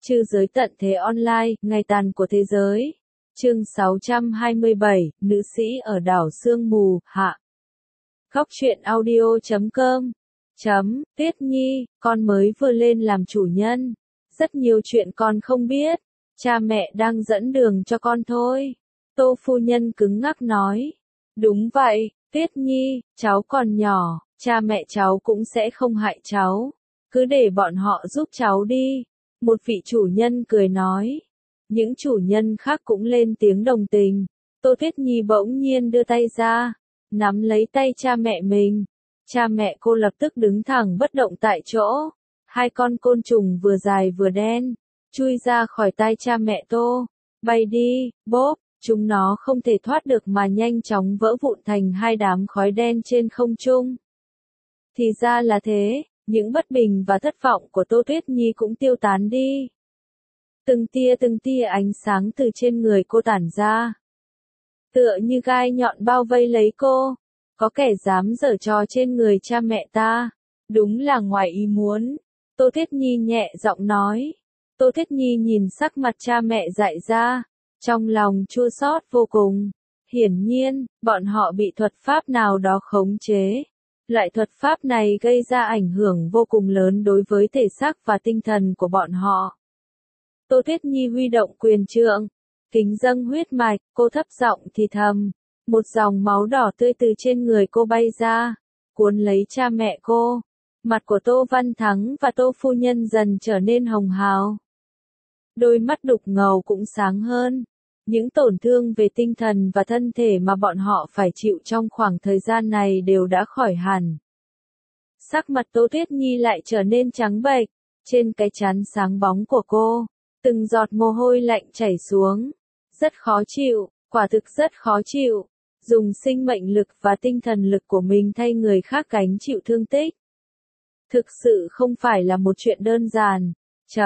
Trư giới tận thế online, ngày tàn của thế giới. Chương 627, nữ sĩ ở đảo sương mù, hạ. Góc truyện audio.com. Tuyết Nhi, con mới vừa lên làm chủ nhân. Rất nhiều chuyện con không biết. Cha mẹ đang dẫn đường cho con thôi. Tô phu nhân cứng ngắc nói. Đúng vậy, Tuyết Nhi, cháu còn nhỏ, cha mẹ cháu cũng sẽ không hại cháu. Cứ để bọn họ giúp cháu đi. Một vị chủ nhân cười nói. Những chủ nhân khác cũng lên tiếng đồng tình. Tô Tuyết Nhi bỗng nhiên đưa tay ra, nắm lấy tay cha mẹ mình. Cha mẹ cô lập tức đứng thẳng bất động tại chỗ. Hai con côn trùng vừa dài vừa đen, chui ra khỏi tay cha mẹ Tô. Bay đi, bốp, chúng nó không thể thoát được mà nhanh chóng vỡ vụn thành hai đám khói đen trên không trung. Thì ra là thế. Những bất bình và thất vọng của Tô Tuyết Nhi cũng tiêu tán đi. Từng tia ánh sáng từ trên người cô tản ra. Tựa như gai nhọn bao vây lấy cô. Có kẻ dám giở trò trên người cha mẹ ta. Đúng là ngoài ý muốn. Tô Tuyết Nhi nhẹ giọng nói. Tô Tuyết Nhi nhìn sắc mặt cha mẹ dại ra. Trong lòng chua xót vô cùng. Hiển nhiên, bọn họ bị thuật pháp nào đó khống chế. Loại thuật pháp này gây ra ảnh hưởng vô cùng lớn đối với thể xác và tinh thần của bọn họ. Tô Tuyết Nhi huy động quyền trượng, kính dâng huyết mạch, cô thấp giọng thì thầm. Một dòng máu đỏ tươi từ trên người cô bay ra, cuốn lấy cha mẹ cô. Mặt của Tô Văn Thắng và Tô Phu Nhân dần trở nên hồng hào. Đôi mắt đục ngầu cũng sáng hơn. Những tổn thương về tinh thần và thân thể mà bọn họ phải chịu trong khoảng thời gian này đều đã khỏi hẳn. Sắc mặt Tô Tuyết Nhi lại trở nên trắng bệch, trên cái trán sáng bóng của cô, từng giọt mồ hôi lạnh chảy xuống. Rất khó chịu, quả thực rất khó chịu, dùng sinh mệnh lực và tinh thần lực của mình thay người khác gánh chịu thương tích. Thực sự không phải là một chuyện đơn giản.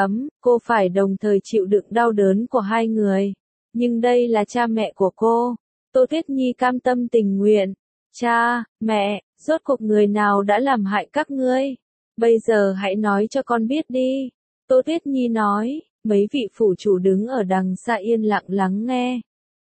Cô phải đồng thời chịu đựng đau đớn của hai người. Nhưng đây là cha mẹ của cô. Tô Tuyết Nhi cam tâm tình nguyện. Cha, mẹ, rốt cuộc người nào đã làm hại các ngươi? Bây giờ hãy nói cho con biết đi. Tô Tuyết Nhi nói, mấy vị phủ chủ đứng ở đằng xa yên lặng lắng nghe.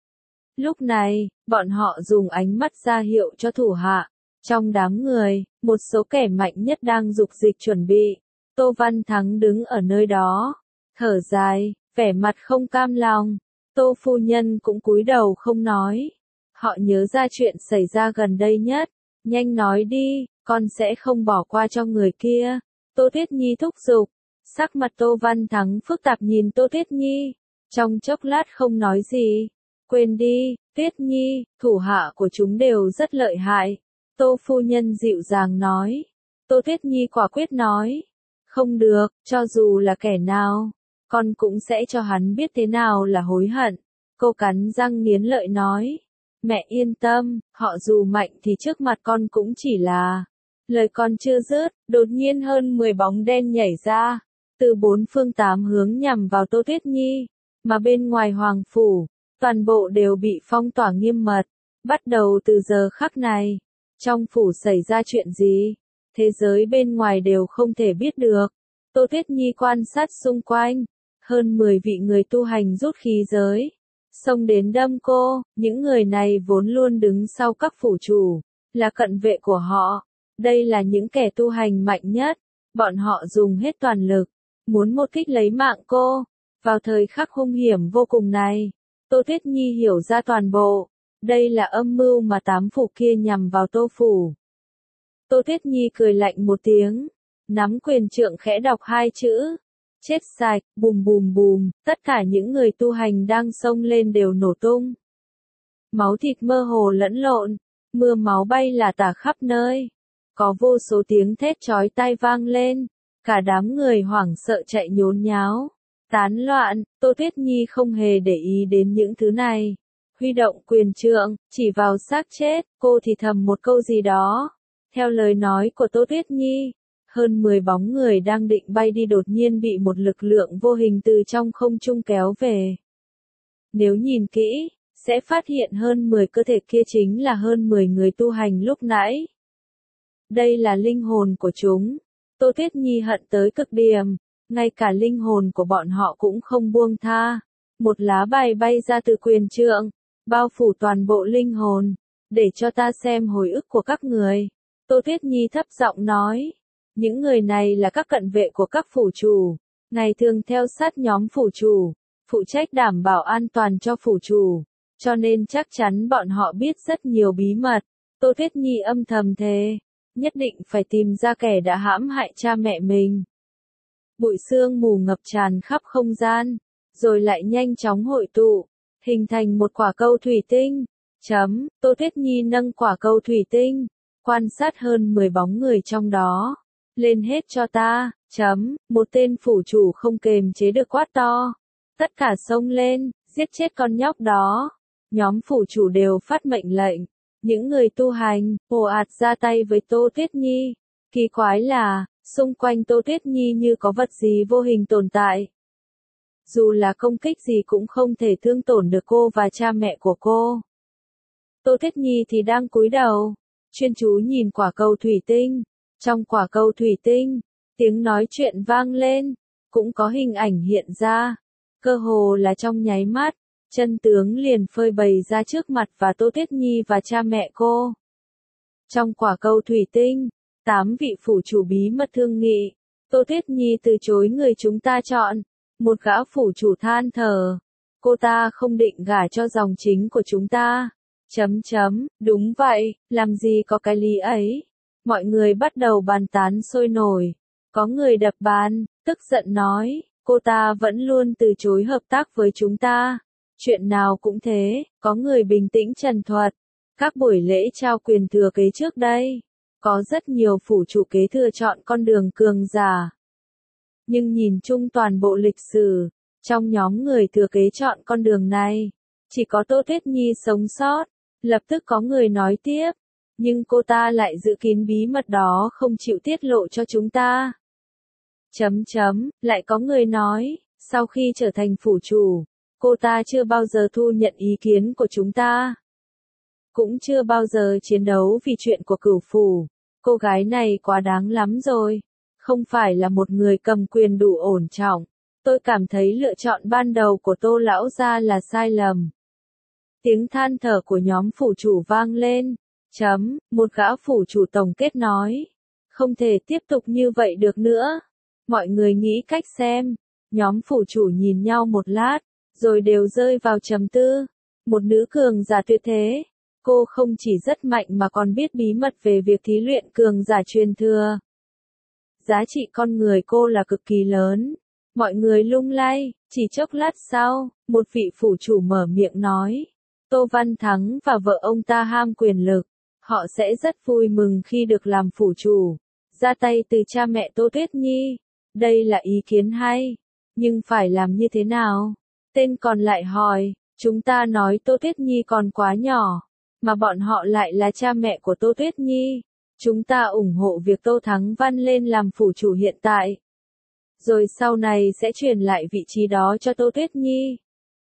Lúc này, bọn họ dùng ánh mắt ra hiệu cho thủ hạ. Trong đám người, một số kẻ mạnh nhất đang dục dịch chuẩn bị. Tô Văn Thắng đứng ở nơi đó, thở dài, vẻ mặt không cam lòng. Tô phu nhân cũng cúi đầu không nói. Họ nhớ ra chuyện xảy ra gần đây nhất. Nhanh nói đi, con sẽ không bỏ qua cho người kia. Tô Tuyết Nhi thúc giục. Sắc mặt Tô Văn Thắng phức tạp nhìn Tô Tuyết Nhi. Trong chốc lát không nói gì. Quên đi, Tuyết Nhi, thủ hạ của chúng đều rất lợi hại. Tô phu nhân dịu dàng nói. Tô Tuyết Nhi quả quyết nói. Không được, cho dù là kẻ nào, con cũng sẽ cho hắn biết thế nào là hối hận. Cô cắn răng nghiến lợi nói. Mẹ yên tâm, họ dù mạnh thì trước mặt con cũng chỉ là. Lời con chưa dứt, đột nhiên hơn 10 bóng đen nhảy ra. Từ bốn phương tám hướng nhằm vào Tô Tuyết Nhi. Mà bên ngoài hoàng phủ, toàn bộ đều bị phong tỏa nghiêm mật. Bắt đầu từ giờ khắc này, trong phủ xảy ra chuyện gì, thế giới bên ngoài đều không thể biết được. Tô Tuyết Nhi quan sát xung quanh. Hơn 10 vị người tu hành rút khí giới. Xông đến đâm cô. Những người này vốn luôn đứng sau các phủ chủ. Là cận vệ của họ. Đây là những kẻ tu hành mạnh nhất. Bọn họ dùng hết toàn lực. Muốn một kích lấy mạng cô. Vào thời khắc hung hiểm vô cùng này. Tô Tuyết Nhi hiểu ra toàn bộ. Đây là âm mưu mà 8 phủ kia nhằm vào Tô phủ. Tô Tuyết Nhi cười lạnh một tiếng. Nắm quyền trượng khẽ đọc hai chữ. Chết sạch, bùm bùm bùm, tất cả những người tu hành đang xông lên đều nổ tung. Máu thịt mơ hồ lẫn lộn, mưa máu bay là tả khắp nơi. Có vô số tiếng thét chói tai vang lên, cả đám người hoảng sợ chạy nhốn nháo, tán loạn. Tô Tuyết Nhi không hề để ý đến những thứ này. Huy động quyền trượng, chỉ vào xác chết, cô thì thầm một câu gì đó. Theo lời nói của Tô Tuyết Nhi, hơn 10 bóng người đang định bay đi đột nhiên bị một lực lượng vô hình từ trong không trung kéo về. Nếu nhìn kỹ, sẽ phát hiện hơn 10 cơ thể kia chính là hơn 10 người tu hành lúc nãy. Đây là linh hồn của chúng. Tô Tuyết Nhi hận tới cực điểm. ngay cả linh hồn của bọn họ cũng không buông tha. Một lá bài bay ra từ quyền trượng, bao phủ toàn bộ linh hồn. Để cho ta xem hồi ức của các người. Tô Tuyết Nhi thấp giọng nói. Những người này là các cận vệ của các phủ chủ. Ngày thường theo sát nhóm phủ chủ, phụ trách đảm bảo an toàn cho phủ chủ. Cho nên chắc chắn bọn họ biết rất nhiều bí mật. Tô Tuyết Nhi âm thầm thề, nhất định phải tìm ra kẻ đã hãm hại cha mẹ mình. Bụi sương mù ngập tràn khắp không gian, rồi lại nhanh chóng hội tụ, hình thành một quả cầu thủy tinh. Tô Tuyết Nhi nâng quả cầu thủy tinh, quan sát hơn 10 bóng người trong đó. Lên hết cho ta. Một tên phủ chủ không kềm chế được quát to. Tất cả xông lên, giết chết con nhóc đó. Nhóm phủ chủ đều phát mệnh lệnh. Những người tu hành, ồ ạt ra tay với Tô Tuyết Nhi. Kỳ quái là, xung quanh Tô Tuyết Nhi như có vật gì vô hình tồn tại. Dù là công kích gì cũng không thể thương tổn được cô và cha mẹ của cô. Tô Tuyết Nhi thì đang cúi đầu, chuyên chú nhìn quả cầu thủy tinh. Trong quả cầu thủy tinh, tiếng nói chuyện vang lên, cũng có hình ảnh hiện ra. Cơ hồ là trong nháy mắt, chân tướng liền phơi bày ra trước mặt và Tô Tuyết Nhi và cha mẹ cô. Trong quả cầu thủy tinh, 8 vị phủ chủ bí mật thương nghị. Tô Tuyết Nhi từ chối người chúng ta chọn. Một gã phủ chủ than thở. Cô ta không định gả cho dòng chính của chúng ta. Đúng vậy, làm gì có cái lý ấy. Mọi người bắt đầu bàn tán sôi nổi. Có người đập bàn, tức giận nói, cô ta vẫn luôn từ chối hợp tác với chúng ta. Chuyện nào cũng thế, có người bình tĩnh trần thuật. Các buổi lễ trao quyền thừa kế trước đây, có rất nhiều phủ chủ kế thừa chọn con đường cường giả. Nhưng nhìn chung toàn bộ lịch sử, trong nhóm người thừa kế chọn con đường này, chỉ có Tô Tuyết Nhi sống sót. Lập tức có người nói tiếp, nhưng cô ta lại giữ kín bí mật đó không chịu tiết lộ cho chúng ta. Lại có người nói, sau khi trở thành phủ chủ, cô ta chưa bao giờ thu nhận ý kiến của chúng ta. Cũng chưa bao giờ chiến đấu vì chuyện của cửu phủ. Cô gái này quá đáng lắm rồi. Không phải là một người cầm quyền đủ ổn trọng. Tôi cảm thấy lựa chọn ban đầu của Tô lão gia là sai lầm. Tiếng than thở của nhóm phủ chủ vang lên. Một gã phủ chủ tổng kết nói. Không thể tiếp tục như vậy được nữa. Mọi người nghĩ cách xem. Nhóm phủ chủ nhìn nhau một lát, rồi đều rơi vào trầm tư. Một nữ cường giả tuyệt thế. Cô không chỉ rất mạnh mà còn biết bí mật về việc thí luyện cường giả truyền thừa. Giá trị con người cô là cực kỳ lớn. Mọi người lung lay, chỉ chốc lát sau, một vị phủ chủ mở miệng nói. Tô Văn Thắng và vợ ông ta ham quyền lực. Họ sẽ rất vui mừng khi được làm phủ chủ. Ra tay từ cha mẹ Tô Tuyết Nhi. Đây là ý kiến hay. Nhưng phải làm như thế nào? Tên còn lại hỏi. Chúng ta nói Tô Tuyết Nhi còn quá nhỏ. Mà bọn họ lại là cha mẹ của Tô Tuyết Nhi. Chúng ta ủng hộ việc Tô Thắng Văn lên làm phủ chủ hiện tại. Rồi sau này sẽ truyền lại vị trí đó cho Tô Tuyết Nhi.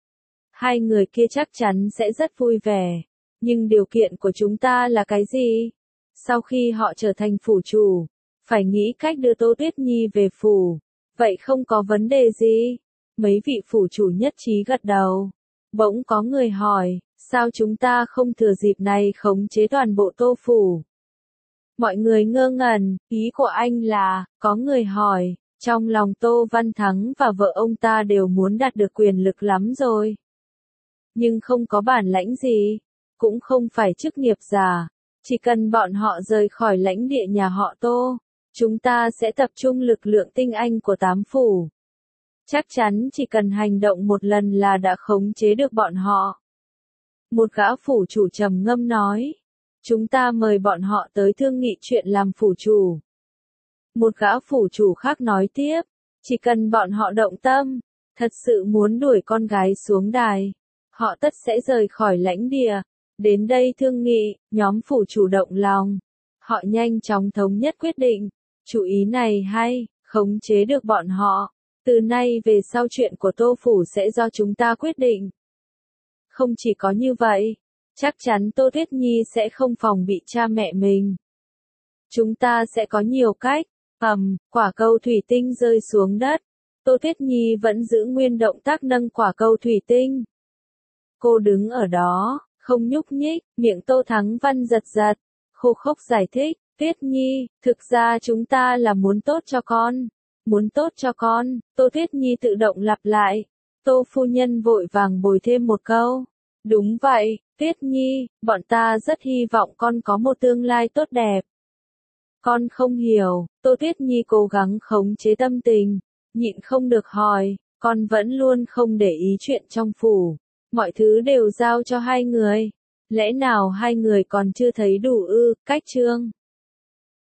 Hai người kia chắc chắn sẽ rất vui vẻ. Nhưng điều kiện của chúng ta là cái gì? Sau khi họ trở thành phủ chủ, phải nghĩ cách đưa Tô Tuyết Nhi về phủ. Vậy không có vấn đề gì? Mấy vị phủ chủ nhất trí gật đầu. Bỗng có người hỏi, sao chúng ta không thừa dịp này khống chế toàn bộ Tô phủ? Mọi người ngơ ngẩn, ý của anh là, có người hỏi, trong lòng Tô Văn Thắng và vợ ông ta đều muốn đạt được quyền lực lắm rồi. Nhưng không có bản lãnh gì, cũng không phải chức nghiệp giả, chỉ cần bọn họ rời khỏi lãnh địa nhà họ Tô, chúng ta sẽ tập trung lực lượng tinh anh của 8 phủ. Chắc chắn chỉ cần hành động một lần là đã khống chế được bọn họ. Một gã phủ chủ trầm ngâm nói. Chúng ta mời bọn họ tới thương nghị chuyện làm phủ chủ. Một gã phủ chủ khác nói tiếp. Chỉ cần bọn họ động tâm, thật sự muốn đuổi con gái xuống đài, họ tất sẽ rời khỏi lãnh địa. Đến đây thương nghị, nhóm phủ chủ động lòng. Họ nhanh chóng thống nhất quyết định. Chủ ý này hay, khống chế được bọn họ. Từ nay về sau chuyện của Tô phủ sẽ do chúng ta quyết định. Không chỉ có như vậy, chắc chắn Tô Tuyết Nhi sẽ không phòng bị cha mẹ mình. Chúng ta sẽ có nhiều cách. Quả cầu thủy tinh rơi xuống đất, Tô Tuyết Nhi vẫn giữ nguyên động tác nâng quả cầu thủy tinh. Cô đứng ở đó, không nhúc nhích, miệng Tô Thắng Văn giật giật, khô khốc giải thích, Tuyết Nhi, thực ra chúng ta là muốn tốt cho con. Muốn tốt cho con, Tô Tuyết Nhi tự động lặp lại. Tô phu nhân vội vàng bồi thêm một câu. Đúng vậy, Tuyết Nhi, bọn ta rất hy vọng con có một tương lai tốt đẹp. Con không hiểu, Tô Tuyết Nhi cố gắng khống chế tâm tình, nhịn không được hỏi, con vẫn luôn không để ý chuyện trong phủ. Mọi thứ đều giao cho hai người. Lẽ nào hai người còn chưa thấy đủ ư? Cách Trương